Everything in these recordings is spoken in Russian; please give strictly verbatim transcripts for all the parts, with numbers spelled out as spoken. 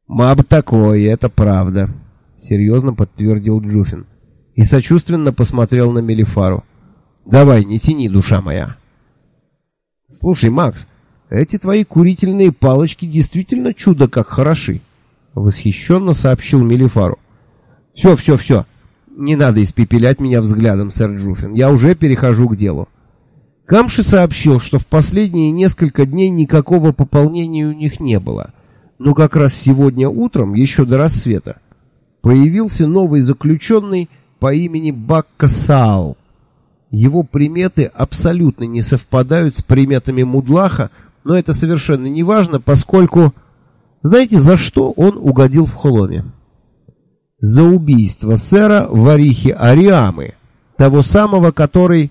Маб такой, это правда, серьезно подтвердил Джуфин и сочувственно посмотрел на Мелифару. Давай, не тяни, душа моя. Слушай, Макс, эти твои курительные палочки действительно чудо как хороши, восхищенно сообщил Мелифару. Все, все, все. Не надо испепелять меня взглядом, сэр Джуфин. Я уже перехожу к делу. Камши сообщил, что в последние несколько дней никакого пополнения у них не было. Но как раз сегодня утром, еще до рассвета, появился новый заключенный по имени Бакка Саал. Его приметы абсолютно не совпадают с приметами Мудлаха, но это совершенно не важно, поскольку... Знаете, за что он угодил в Холоме? За убийство сэра Варихи Ариамы, того самого, который...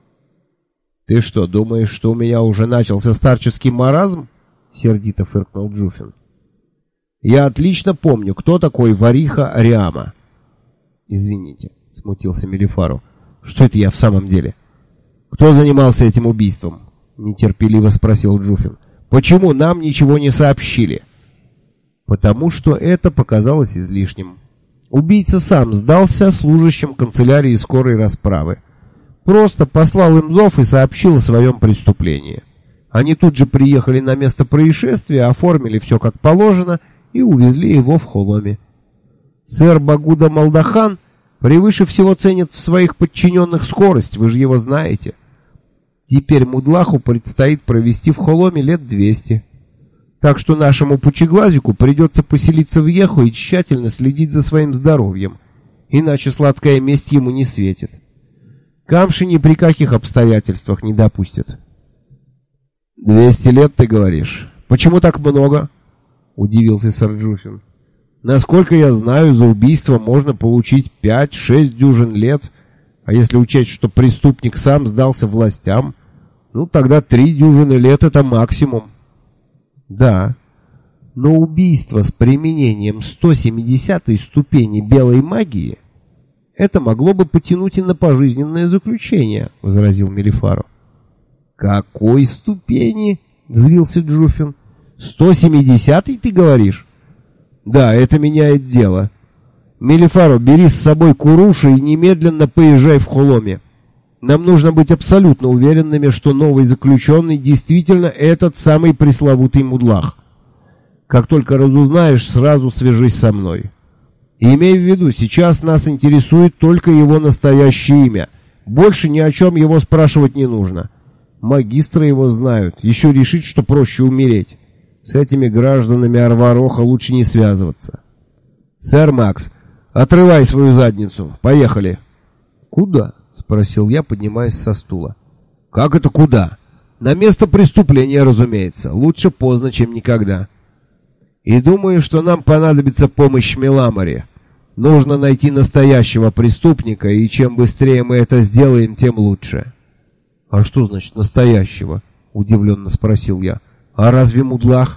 «Ты что, думаешь, что у меня уже начался старческий маразм?» — сердито фыркнул Джуфин. «Я отлично помню, кто такой Вариха Ариама». «Извините», — смутился Мелифару. «Что это я в самом деле?» «Кто занимался этим убийством?» — нетерпеливо спросил Джуфин. «Почему нам ничего не сообщили?» «Потому что это показалось излишним. Убийца сам сдался служащим канцелярии скорой расправы. Просто послал им зов и сообщил о своем преступлении. Они тут же приехали на место происшествия, оформили все как положено и увезли его в Холоме. Сэр Багуда Малдахан превыше всего ценит в своих подчиненных скорость, вы же его знаете. Теперь Мудлаху предстоит провести в Холоме лет двести. Так что нашему пучеглазику придется поселиться в Еху и тщательно следить за своим здоровьем, иначе сладкая месть ему не светит. Камши ни при каких обстоятельствах не допустят». «Двести лет, ты говоришь? Почему так много?» — удивился сэр Джуфин. «Насколько я знаю, за убийство можно получить пять-шесть дюжин лет, а если учесть, что преступник сам сдался властям, ну тогда три дюжины лет — это максимум». «Да, но убийство с применением сто семидесятой ступени белой магии — это могло бы потянуть и на пожизненное заключение», — возразил Мелифару. «Какой ступени?» — взвился Джуфин. «сто семидесятой, ты говоришь?» «Да, это меняет дело. Мелифару, бери с собой Куруша и немедленно поезжай в Холоме. Нам нужно быть абсолютно уверенными, что новый заключенный действительно этот самый пресловутый Мудлах. Как только разузнаешь, сразу свяжись со мной. И имей в виду, сейчас нас интересует только его настоящее имя. Больше ни о чем его спрашивать не нужно. Магистры его знают. Еще решить, что проще умереть. С этими гражданами Арвароха лучше не связываться. Сэр Макс, отрывай свою задницу. Поехали». «Куда?» — спросил я, поднимаясь со стула. «Как это куда?» «На место преступления, разумеется. Лучше поздно, чем никогда. И думаю, что нам понадобится помощь Меламаре. Нужно найти настоящего преступника, и чем быстрее мы это сделаем, тем лучше». «А что значит настоящего?» — удивленно спросил я. «А разве Мудлах?»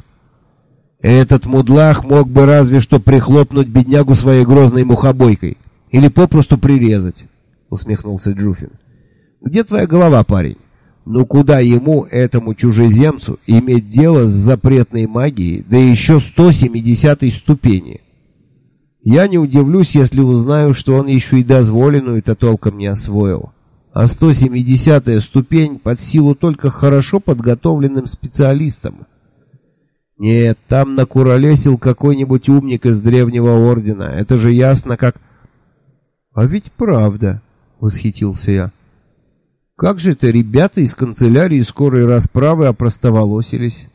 «Этот Мудлах мог бы разве что прихлопнуть беднягу своей грозной мухобойкой. Или попросту прирезать», — усмехнулся Джуфин. «Где твоя голова, парень? Ну куда ему, этому чужеземцу, иметь дело с запретной магией, да еще сто семидесятой ступени? Я не удивлюсь, если узнаю, что он еще и дозволенную-то толком не освоил. А сто семидесятая ступень под силу только хорошо подготовленным специалистам. Нет, там накуролесил какой-нибудь умник из древнего ордена. Это же ясно как...» «А ведь правда», — восхитился я. «Как же это ребята из канцелярии скорой расправы опростоволосились?»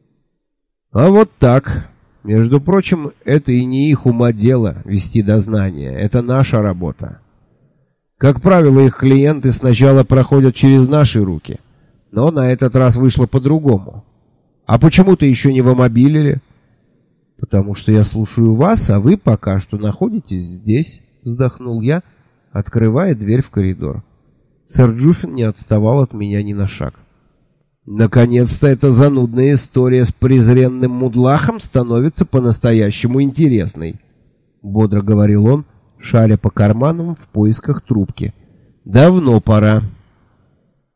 «А вот так. Между прочим, это и не их ума дело вести дознание. Это наша работа. Как правило, их клиенты сначала проходят через наши руки, но на этот раз вышло по-другому. А почему-то еще не вымобилили?» «Потому что я слушаю вас, а вы пока что находитесь здесь», — вздохнул я, открывая дверь в коридор. Сэр Джуфин не отставал от меня ни на шаг. «Наконец-то эта занудная история с презренным Мудлахом становится по-настоящему интересной», — бодро говорил он, шаря по карманам в поисках трубки. «Давно пора».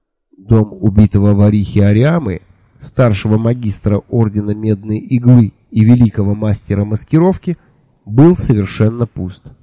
Дом убитого Варихи Ариамы, старшего магистра Ордена Медной Иглы и великого мастера маскировки был совершенно пуст.